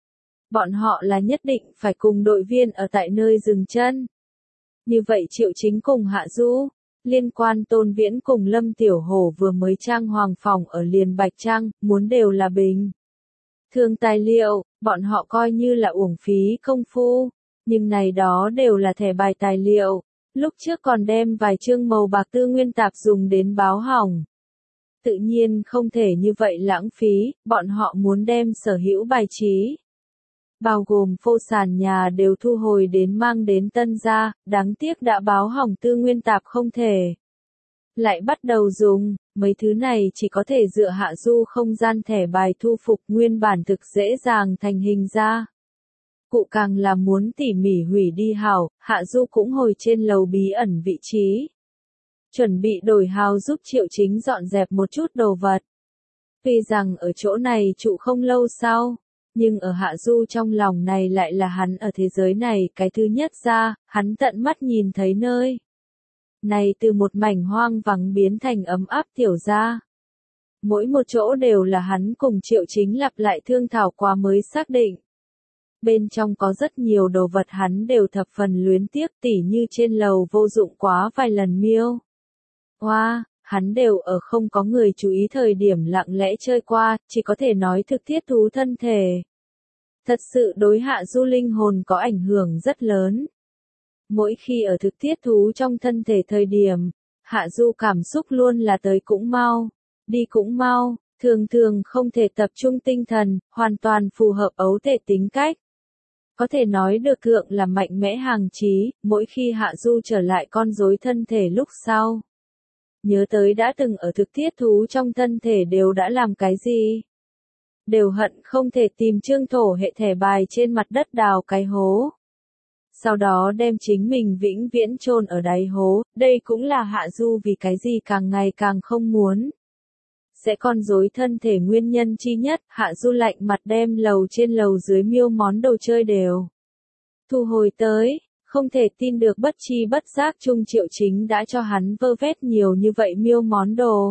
Speaker 1: Bọn họ là nhất định phải cùng đội viên ở tại nơi dừng chân. Như vậy Triệu Chính cùng Hạ Du, liên quan Tôn Viễn cùng Lâm Tiểu Hổ vừa mới trang hoàng phòng ở liền Bạch Trang, muốn đều là bình. Thường tài liệu, bọn họ coi như là uổng phí công phu. Nhưng này đó đều là thẻ bài tài liệu, lúc trước còn đem vài chương màu bạc tư nguyên tạp dùng đến báo hỏng. Tự nhiên không thể như vậy lãng phí, bọn họ muốn đem sở hữu bài trí. Bao gồm phô sàn nhà đều thu hồi đến mang đến tân gia, đáng tiếc đã báo hỏng tư nguyên tạp không thể. Lại bắt đầu dùng, mấy thứ này chỉ có thể dựa Hạ Du không gian thẻ bài thu phục nguyên bản thực dễ dàng thành hình ra. Cụ càng là muốn tỉ mỉ hủy đi hào, Hạ Du cũng hồi trên lầu bí ẩn vị trí. Chuẩn bị đổi hào giúp Triệu Chính dọn dẹp một chút đồ vật. Tuy rằng ở chỗ này trụ không lâu sau, Nhưng ở Hạ Du trong lòng này lại là hắn ở thế giới này cái thứ nhất ra, hắn tận mắt nhìn thấy nơi này từ một mảnh hoang vắng biến thành ấm áp tiểu gia. Mỗi một chỗ đều là hắn cùng Triệu Chính lặp lại thương thảo qua mới xác định. Bên trong có rất nhiều đồ vật hắn đều thập phần luyến tiếc, tỉ như trên lầu vô dụng quá vài lần miêu. Hắn đều ở không có người chú ý thời điểm lặng lẽ chơi qua, chỉ có thể nói thực thiết thú thân thể. Thật sự đối Hạ Du linh hồn có ảnh hưởng rất lớn. Mỗi khi ở thực thiết thú trong thân thể thời điểm, Hạ Du cảm xúc luôn là tới cũng mau, đi cũng mau, thường thường không thể tập trung tinh thần, hoàn toàn phù hợp ấu thể tính cách. Có thể nói được thượng là mạnh mẽ hàng chí, mỗi khi Hạ Du trở lại con rối thân thể lúc sau. Nhớ tới đã từng ở thực thiết thú trong thân thể đều đã làm cái gì? Đều hận không thể tìm Trương Thổ hệ thẻ bài trên mặt đất đào cái hố. Sau đó đem chính mình vĩnh viễn chôn ở đáy hố, đây cũng là Hạ Du vì cái gì càng ngày càng không muốn. Sẽ con rối thân thể nguyên nhân chi nhất, Hạ Du lạnh mặt đem lầu trên lầu dưới miêu món đồ chơi đều thu hồi tới, không thể tin được bất chi bất giác chung Triệu Chính đã cho hắn vơ vét nhiều như vậy miêu món đồ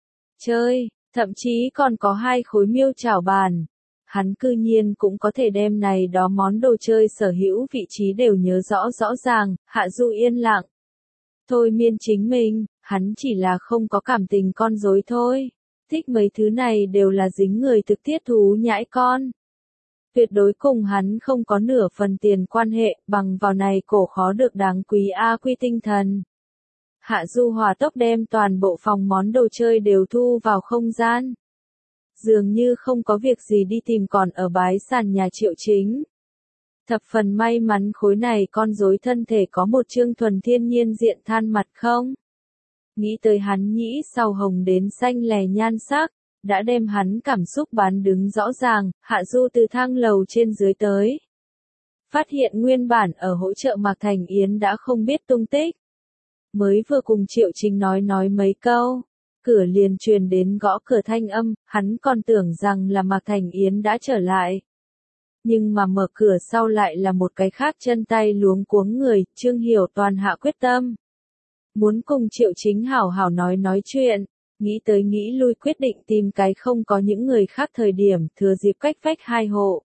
Speaker 1: chơi, thậm chí còn có 2 khối miêu chảo bàn. Hắn cư nhiên cũng có thể đem này đó món đồ chơi sở hữu vị trí đều nhớ rõ rõ ràng, Hạ Du yên lặng. Thôi miên chính mình, hắn chỉ là không có cảm tình con rối thôi. Thích mấy thứ này đều là dính người thực thiết thú nhãi con. Tuyệt đối cùng hắn không có nửa phần tiền quan hệ, bằng vào này cổ khó được đáng quý quy tinh thần. Hạ Du hòa tốc đem toàn bộ phòng món đồ chơi đều thu vào không gian. Dường như không có việc gì đi tìm còn ở bái sàn nhà Triệu Chính. Thập phần may mắn khối này con rối thân thể có một trương thuần thiên nhiên diện than mặt không? Nghĩ tới hắn nhĩ sau hồng đến xanh lè nhan sắc, đã đem hắn cảm xúc bán đứng rõ ràng, Hạ Du từ thang lầu trên dưới tới. Phát hiện nguyên bản ở hỗ trợ Mạc Thành Yến đã không biết tung tích. Mới vừa cùng Triệu Chính nói mấy câu, cửa liền truyền đến gõ cửa thanh âm, hắn còn tưởng rằng là Mạc Thành Yến đã trở lại. Nhưng mà mở cửa sau lại là một cái khác chân tay luống cuống người, Trương Hiểu Toàn hạ quyết tâm. Muốn cùng Triệu Chính hảo hảo nói chuyện, nghĩ tới nghĩ lui quyết định tìm cái không có những người khác thời điểm, thừa dịp cách vách 2 hộ.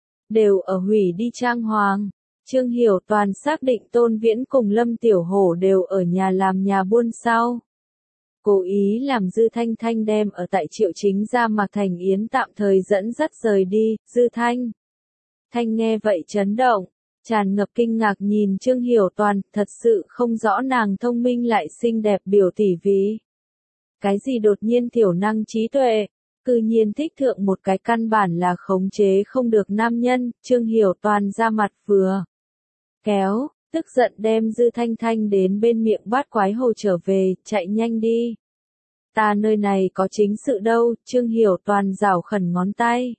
Speaker 1: Đều ở hủy đi trang hoàng. Trương Hiểu Toàn xác định Tôn Viễn cùng Lâm Tiểu Hổ đều ở nhà làm nhà buôn sau. Cố ý làm Dư Thanh Thanh đem ở tại Triệu Chính ra Mạc Thành Yến tạm thời dẫn dắt rời đi, Dư Thanh. Thanh nghe vậy chấn động, tràn ngập kinh ngạc nhìn Trương Hiểu Toàn, thật sự không rõ nàng thông minh lại xinh đẹp biểu tỷ vì. Cái gì đột nhiên thiểu năng trí tuệ, cư nhiên thích thượng một cái căn bản là khống chế không được nam nhân, Trương Hiểu Toàn ra mặt vừa kéo, tức giận đem Dư Thanh Thanh đến bên miệng bát quái hồ trở về, chạy nhanh đi. Ta nơi này có chính sự đâu, Trương Hiểu Toàn rảo khẩn ngón tay.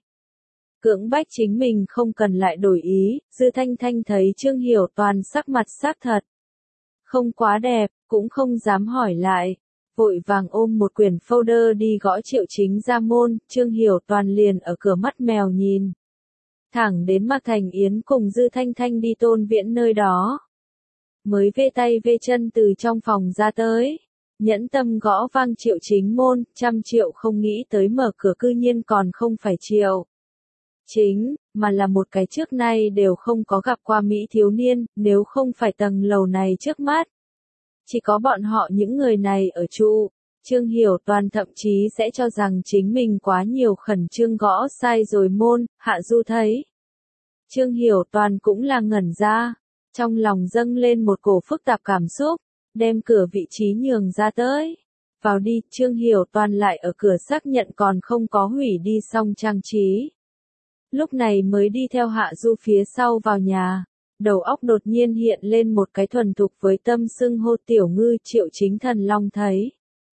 Speaker 1: Cưỡng bách chính mình không cần lại đổi ý, Dư Thanh Thanh thấy Trương Hiểu Toàn sắc mặt xác thật. Không quá đẹp, cũng không dám hỏi lại. Vội vàng ôm một quyển folder đi gõ Triệu Chính ra môn, Trương Hiểu Toàn liền ở cửa mắt mèo nhìn. Thẳng đến Mạc Thành Yến cùng Dư Thanh Thanh đi Tôn Viễn nơi đó. Mới vê tay vê chân từ trong phòng ra tới. Nhẫn tâm gõ vang Triệu Chính môn, 100 triệu không nghĩ tới mở cửa cư nhiên còn không phải Triệu Chính, mà là một cái trước nay đều không có gặp qua Mỹ thiếu niên, nếu không phải tầng lầu này trước mắt. Chỉ có bọn họ những người này ở trụ, Trương Hiểu Toàn thậm chí sẽ cho rằng chính mình quá nhiều khẩn trương gõ sai rồi môn, Hạ Du thấy. Trương Hiểu Toàn cũng là ngẩn ra, trong lòng dâng lên một cổ phức tạp cảm xúc, đem cửa vị trí nhường ra tới. Vào đi, Trương Hiểu Toàn lại ở cửa xác nhận còn không có hủy đi xong trang trí. Lúc này mới đi theo Hạ Du phía sau vào nhà. Đầu óc đột nhiên hiện lên một cái thuần thục với tâm xưng hô tiểu ngư Triệu Chính Thần Long thấy.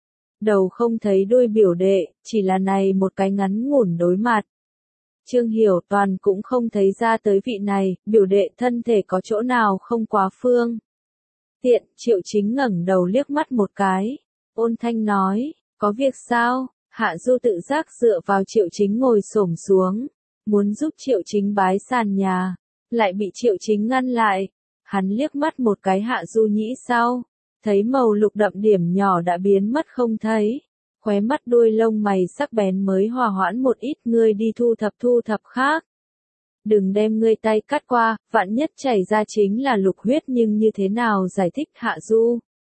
Speaker 1: Đầu không thấy đuôi biểu đệ, chỉ là này một cái ngắn ngủn đối mặt. Trương Hiểu Toàn cũng không thấy ra tới vị này, biểu đệ thân thể có chỗ nào không quá phương. Tiện, Triệu Chính ngẩng đầu liếc mắt một cái. Ôn thanh nói, có việc sao? Hạ Du tự giác dựa vào Triệu Chính ngồi xổm xuống. muốn giúp Triệu Chính bái sàn nhà, lại bị Triệu Chính ngăn lại. Hắn liếc mắt một cái Hạ Du Nhĩ sau, thấy màu lục đậm điểm nhỏ đã biến mất không thấy, khóe mắt đuôi lông mày sắc bén mới hòa hoãn một ít. Ngươi đi thu thập khác. Đừng đem ngươi tay cắt qua, vạn nhất chảy ra chính là lục huyết, nhưng như thế nào giải thích. Hạ Du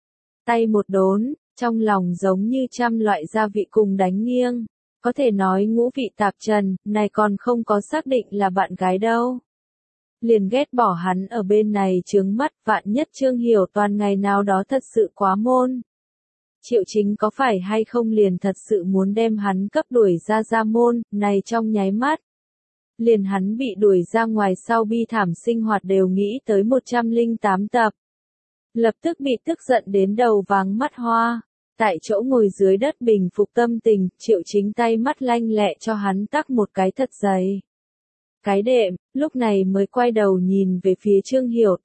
Speaker 1: tay một đốn, trong lòng giống như trăm loại gia vị cùng đánh nghiêng, có thể nói ngũ vị tạp trần, này còn không có xác định là bạn gái đâu. Liền ghét bỏ hắn ở bên này chướng mắt, vạn nhất Trương Hiểu Toàn ngày nào đó thật sự quá môn. Triệu Chính có phải hay không liền thật sự muốn đem hắn cấp đuổi ra môn, này trong nháy mắt. Liền hắn bị đuổi ra ngoài sau bi thảm sinh hoạt đều nghĩ tới 108 tập. Lập tức bị tức giận đến đầu váng mắt hoa. Tại chỗ ngồi dưới đất bình phục tâm tình, Triệu Chính tay mắt lanh lẹ cho hắn tắc một cái thật dày. Cái đệm, lúc này mới quay đầu nhìn về phía Trương Hiểu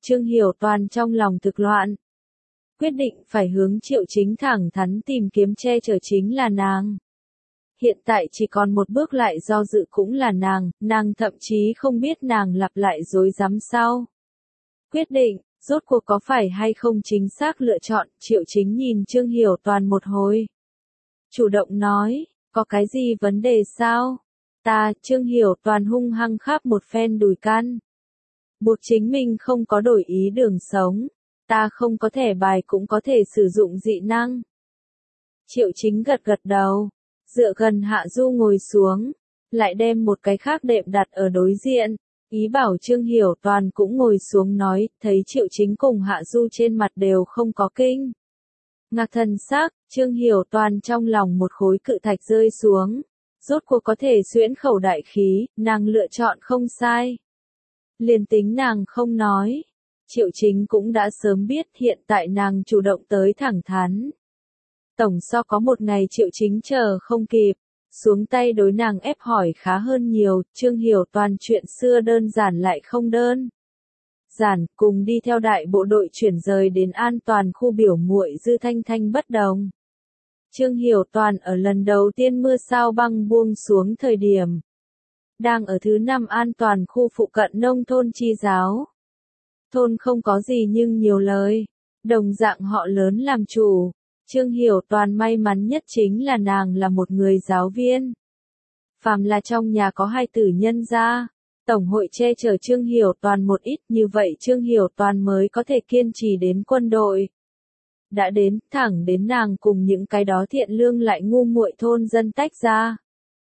Speaker 1: Toàn trong lòng thực loạn. Quyết định phải hướng Triệu Chính thẳng thắn tìm kiếm che chở chính là nàng. Hiện tại chỉ còn một bước lại do dự cũng là nàng thậm chí không biết nàng lặp lại dối rắm sau. Quyết định, rốt cuộc có phải hay không chính xác lựa chọn. Triệu Chính nhìn Trương Hiểu Toàn một hồi. Chủ động nói, có cái gì vấn đề sao? Trương Hiểu Toàn hung hăng khắp một phen đùi căn. Buộc chính mình không có đổi ý đường sống. Ta không có thẻ bài cũng có thể sử dụng dị năng. Triệu Chính gật đầu, dựa gần Hạ Du ngồi xuống, lại đem một cái khác đệm đặt ở đối diện, ý bảo Trương Hiểu Toàn cũng ngồi xuống nói, thấy Triệu Chính cùng Hạ Du trên mặt đều không có kinh ngạc thần sắc, Trương Hiểu Toàn trong lòng một khối cự thạch rơi xuống, rốt cuộc có thể xuyễn khẩu đại khí, nàng lựa chọn không sai. Liền tính nàng không nói, Triệu Chính cũng đã sớm biết, hiện tại nàng chủ động tới thẳng thắn. Tổng so có một ngày Triệu Chính chờ không kịp, xuống tay đối nàng ép hỏi khá hơn nhiều. Trương Hiểu Toàn chuyện xưa đơn giản lại không đơn giản, cùng đi theo đại bộ đội chuyển rời đến an toàn khu biểu muội Dư Thanh Thanh bất đồng. Trương Hiểu Toàn ở lần đầu tiên mưa sao băng buông xuống thời điểm, đang ở thứ 5 an toàn khu phụ cận nông thôn Chi Giáo. Thôn không có gì nhưng nhiều lời, đồng dạng họ lớn làm chủ. Trương Hiểu Toàn may mắn nhất chính là nàng là một người giáo viên. Phàm là trong nhà có hai tử nhân gia, Tổng hội che chở Trương Hiểu Toàn một ít, như vậy Trương Hiểu Toàn mới có thể kiên trì đến quân đội. Đã đến, thẳng đến nàng cùng những cái đó thiện lương lại ngu muội thôn dân tách ra.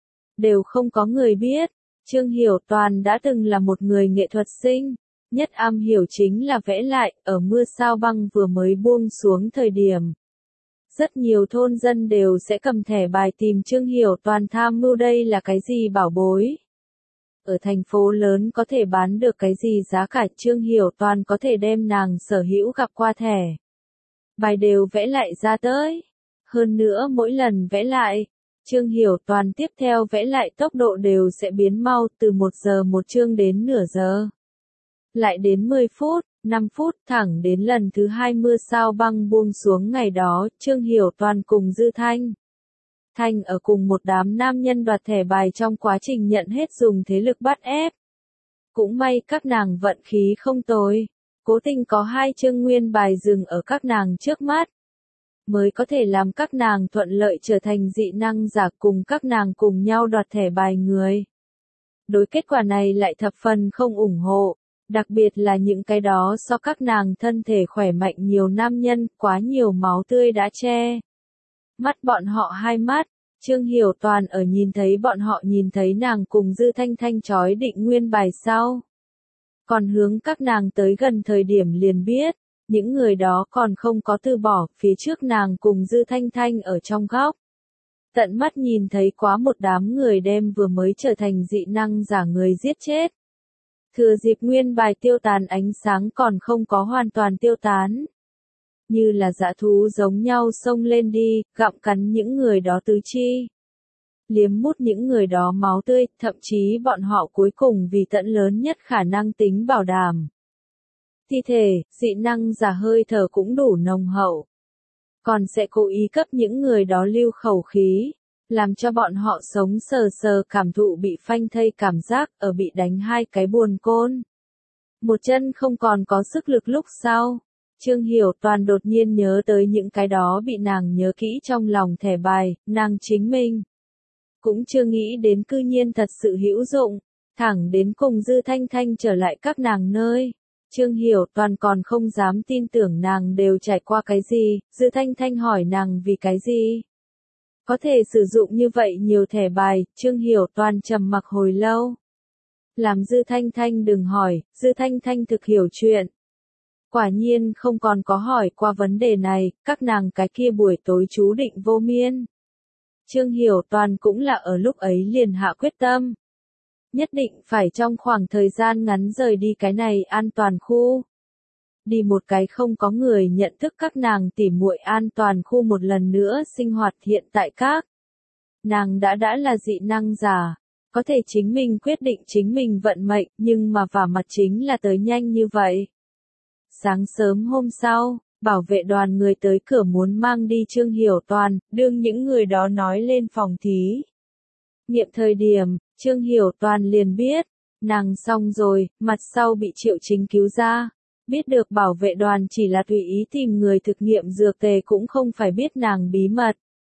Speaker 1: Đều không có người biết, Trương Hiểu Toàn đã từng là một người nghệ thuật sinh, nhất am hiểu chính là vẽ lại, ở mưa sao băng vừa mới buông xuống thời điểm. Rất nhiều thôn dân đều sẽ cầm thẻ bài tìm Trương Hiểu Toàn tham mưu đây là cái gì bảo bối. Ở thành phố lớn có thể bán được cái gì giá cả, Trương Hiểu Toàn có thể đem nàng sở hữu gặp qua thẻ bài đều vẽ lại ra tới. Hơn nữa mỗi lần vẽ lại, Trương Hiểu Toàn tiếp theo vẽ lại tốc độ đều sẽ biến mau, từ 1 giờ một chương đến nửa giờ. Lại đến 10 phút, 5 phút, thẳng đến lần thứ 2 mưa sao băng buông xuống ngày đó, Trương Hiểu Toàn cùng Dư Thanh ở cùng một đám nam nhân đoạt thẻ bài trong quá trình nhận hết dùng thế lực bắt ép. Cũng may các nàng vận khí không tồi, cố tình có 2 chương nguyên bài dừng ở các nàng trước mắt, mới có thể làm các nàng thuận lợi trở thành dị năng giả cùng các nàng cùng nhau đoạt thẻ bài người. Đối kết quả này lại thập phần không ủng hộ, đặc biệt là những cái đó so các nàng thân thể khỏe mạnh nhiều nam nhân, quá nhiều máu tươi đã che mắt bọn họ hai mắt. Trương Hiểu Toàn ở nhìn thấy bọn họ nhìn thấy nàng cùng Dư Thanh Thanh chói định nguyên bài sau. Còn hướng các nàng tới gần thời điểm liền biết, những người đó còn không có từ bỏ, phía trước nàng cùng Dư Thanh Thanh ở trong góc. Tận mắt nhìn thấy quá một đám người đem vừa mới trở thành dị năng giả người giết chết. Thừa dịp nguyên bài tiêu tán ánh sáng còn không có hoàn toàn tiêu tán. Như là dã thú giống nhau xông lên đi, gặm cắn những người đó tứ chi. Liếm mút những người đó máu tươi, thậm chí bọn họ cuối cùng vì tận lớn nhất khả năng tính bảo đảm. Thi thể, dị năng giả hơi thở cũng đủ nồng hậu. Còn sẽ cố ý cấp những người đó lưu khẩu khí. làm cho bọn họ sống sờ sờ cảm thụ bị phanh thây cảm giác ở bị đánh hai cái buồn côn. Một chân không còn có sức lực lúc sau. Trương Hiểu Toàn đột nhiên nhớ tới những cái đó bị nàng nhớ kỹ trong lòng thẻ bài, nàng chính mình. Cũng chưa nghĩ đến cư nhiên thật sự hữu dụng, thẳng đến cùng Dư Thanh Thanh trở lại các nàng nơi. Trương Hiểu Toàn còn không dám tin tưởng nàng đều trải qua cái gì, Dư Thanh Thanh hỏi nàng vì cái gì. Có thể sử dụng như vậy nhiều thẻ bài, Trương Hiểu Toàn trầm mặc hồi lâu. Làm Dư Thanh Thanh đừng hỏi, Dư Thanh Thanh thực hiểu chuyện. Quả nhiên không còn có hỏi qua vấn đề này, các nàng cái kia buổi tối chú định vô miên. Trương Hiểu Toàn cũng là ở lúc ấy liền hạ quyết tâm. Nhất định phải trong khoảng thời gian ngắn rời đi cái này an toàn khu. Đi một cái không có người nhận thức các nàng tỉ muội an toàn khu một lần nữa sinh hoạt hiện tại các. Nàng đã là dị năng giả, có thể chính mình quyết định chính mình vận mệnh nhưng mà vả mặt chính là tới nhanh như vậy. Sáng sớm hôm sau, bảo vệ đoàn người tới cửa muốn mang đi Trương Hiểu Toàn, đương những người đó nói lên phòng thí nghiệm thời điểm, Trương Hiểu Toàn liền biết, nàng xong rồi, mặt sau bị Triệu Chính cứu ra. Biết được bảo vệ đoàn chỉ là tùy ý tìm người thực nghiệm dược tề cũng không phải biết nàng bí mật.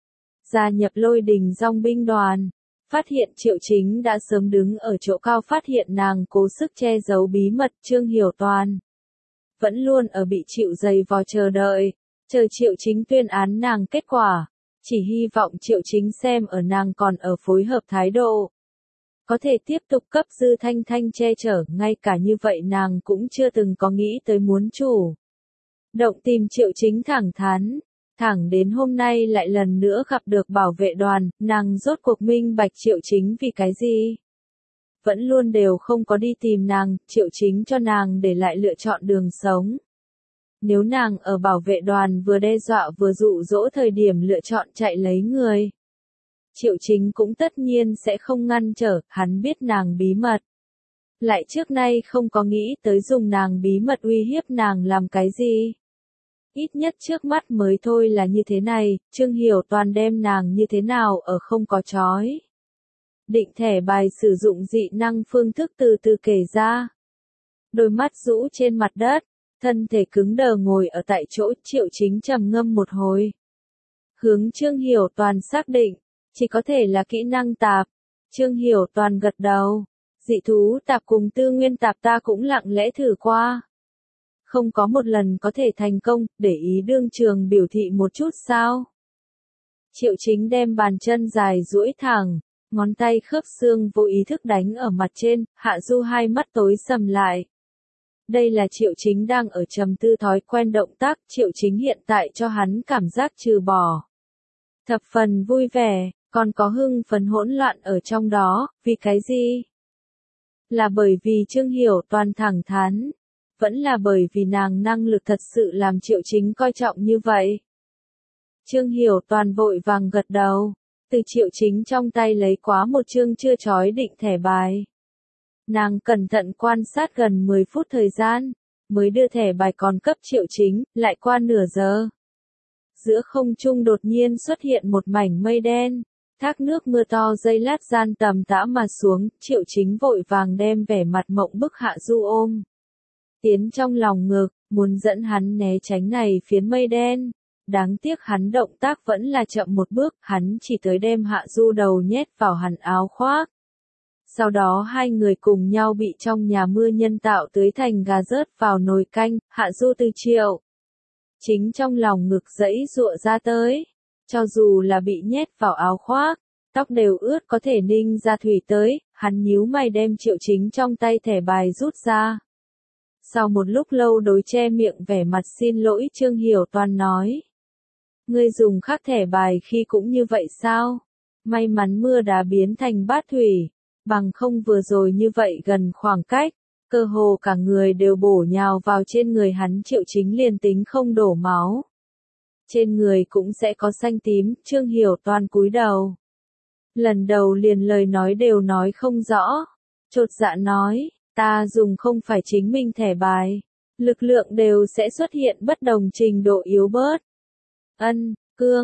Speaker 1: Gia nhập Lôi Đình Dòng binh đoàn, phát hiện Triệu Chính đã sớm đứng ở chỗ cao phát hiện nàng cố sức che giấu bí mật Trương Hiểu Toàn. Vẫn luôn ở bị chịu dày vò chờ đợi, chờ Triệu Chính tuyên án nàng kết quả, chỉ hy vọng Triệu Chính xem ở nàng còn ở phối hợp thái độ. Có thể tiếp tục cấp Dư Thanh Thanh che chở, ngay cả như vậy nàng cũng chưa từng có nghĩ tới muốn chủ. Động tìm Triệu Chính thẳng thắn, thẳng đến hôm nay lại lần nữa gặp được bảo vệ đoàn, nàng rốt cuộc minh bạch Triệu Chính vì cái gì. Vẫn luôn đều không có đi tìm nàng, Triệu Chính cho nàng để lại lựa chọn đường sống. Nếu nàng ở bảo vệ đoàn vừa đe dọa vừa dụ dỗ thời điểm lựa chọn chạy lấy người. Triệu Chính cũng tất nhiên sẽ không ngăn trở, hắn biết nàng bí mật. Lại trước nay không có nghĩ tới dùng nàng bí mật uy hiếp nàng làm cái gì. Ít nhất trước mắt mới thôi là như thế này, Trương Hiểu Toàn đem nàng như thế nào ở không có chói. Định thẻ bài sử dụng dị năng phương thức từ từ kể ra. Đôi mắt rũ trên mặt đất, thân thể cứng đờ ngồi ở tại chỗ, Triệu Chính trầm ngâm một hồi. Hướng Trương Hiểu Toàn xác định, chỉ có thể là kỹ năng tạp. Trương Hiểu Toàn gật đầu, dị thú tạp cùng tư nguyên tạp ta cũng lặng lẽ thử qua. Không có một lần có thể thành công, để ý đương trường biểu thị một chút sao. Triệu Chính đem bàn chân dài duỗi thẳng, ngón tay khớp xương vô ý thức đánh ở mặt trên, Hạ Du hai mắt tối sầm lại. Đây là Triệu Chính đang ở trầm tư thói quen động tác, Triệu Chính hiện tại cho hắn cảm giác trừ bỏ. Thập phần vui vẻ, còn có hưng phấn hỗn loạn ở trong đó, vì cái gì? Là bởi vì Trương Hiểu Toàn thẳng thắn, vẫn là bởi vì nàng năng lực thật sự làm Triệu Chính coi trọng như vậy. Trương Hiểu Toàn vội vàng gật đầu, từ Triệu Chính trong tay lấy quá một chương chưa chói định thẻ bài. Nàng cẩn thận quan sát gần 10 phút thời gian, mới đưa thẻ bài còn cấp Triệu Chính, lại qua nửa giờ. Giữa không trung đột nhiên xuất hiện một mảnh mây đen, thác nước mưa to dây lát gian tầm tã mà xuống, Triệu Chính vội vàng đem vẻ mặt mộng bức Hạ Du ôm. Tiến trong lòng ngực, muốn dẫn hắn né tránh này phiến mây đen. Đáng tiếc hắn động tác vẫn là chậm một bước, hắn chỉ tới đem Hạ Du đầu nhét vào hắn áo khoác. Sau đó hai người cùng nhau bị trong nhà mưa nhân tạo tưới thành gà rớt vào nồi canh, Hạ Du từ Triệu Chính trong lòng ngực dẫy giụa ra tới. Cho dù là bị nhét vào áo khoác, tóc đều ướt có thể ninh ra thủy tới, hắn nhíu mày đem Triệu Chính trong tay thẻ bài rút ra. Sau một lúc lâu đối che miệng vẻ mặt xin lỗi Trương Hiểu Toàn nói. Ngươi dùng khác thẻ bài khi cũng như vậy sao? May mắn mưa đã biến thành bát thủy, bằng không vừa rồi như vậy gần khoảng cách, cơ hồ cả người đều bổ nhào vào trên người hắn Triệu Chính liền tính không đổ máu. Trên người cũng sẽ có xanh tím, Trương Hiểu Toàn cúi đầu. Lần đầu liền lời nói đều nói không rõ, chột dạ nói, ta dùng không phải chính mình thẻ bài, lực lượng đều sẽ xuất hiện bất đồng trình độ yếu bớt. Ân, cương,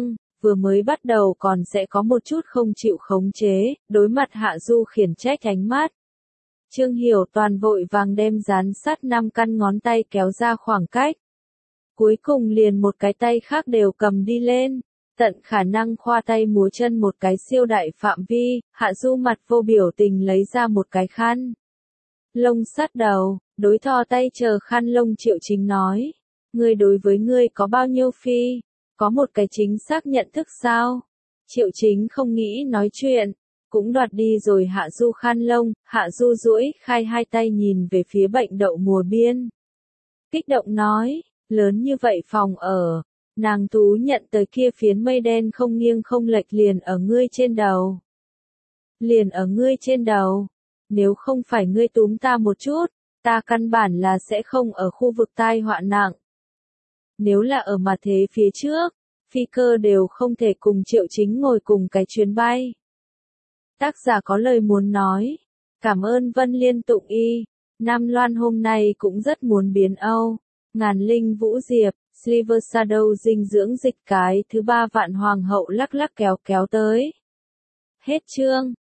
Speaker 1: vừa mới bắt đầu còn sẽ có một chút không chịu khống chế, đối mặt Hạ Du khiển trách ánh mắt. Trương Hiểu Toàn vội vàng đem dán sát 5 căn ngón tay kéo ra khoảng cách. Cuối cùng liền một cái tay khác đều cầm đi lên, tận khả năng khoa tay múa chân một cái siêu đại phạm vi, Hạ Du mặt vô biểu tình lấy ra một cái khăn lông sát đầu, đối thò tay chờ khăn lông Triệu Chính nói. Ngươi đối với ngươi có bao nhiêu phi? Có một cái chính xác nhận thức sao? Triệu Chính không nghĩ nói chuyện, cũng đoạt đi rồi Hạ Du khăn lông, Hạ Du duỗi khai hai tay nhìn về phía bệnh đậu mùa biên. Kích động nói, lớn như vậy phòng ở, nàng Tú nhận tới kia phiến mây đen không nghiêng không lệch liền ở ngươi trên đầu. Liền ở ngươi trên đầu, nếu không phải ngươi túm ta một chút, ta căn bản là sẽ không ở khu vực tai họa nặng. Nếu là ở mà thế phía trước, phi cơ đều không thể cùng Triệu Chính ngồi cùng cái chuyến bay. Tác giả có lời muốn nói, cảm ơn Vân Liên Tụng Y, Nam Loan hôm nay cũng rất muốn biến Âu, Ngàn Linh Vũ Diệp, Silver Shadow dinh dưỡng dịch cái thứ 3 vạn hoàng hậu lắc lắc kéo kéo tới. Hết chương.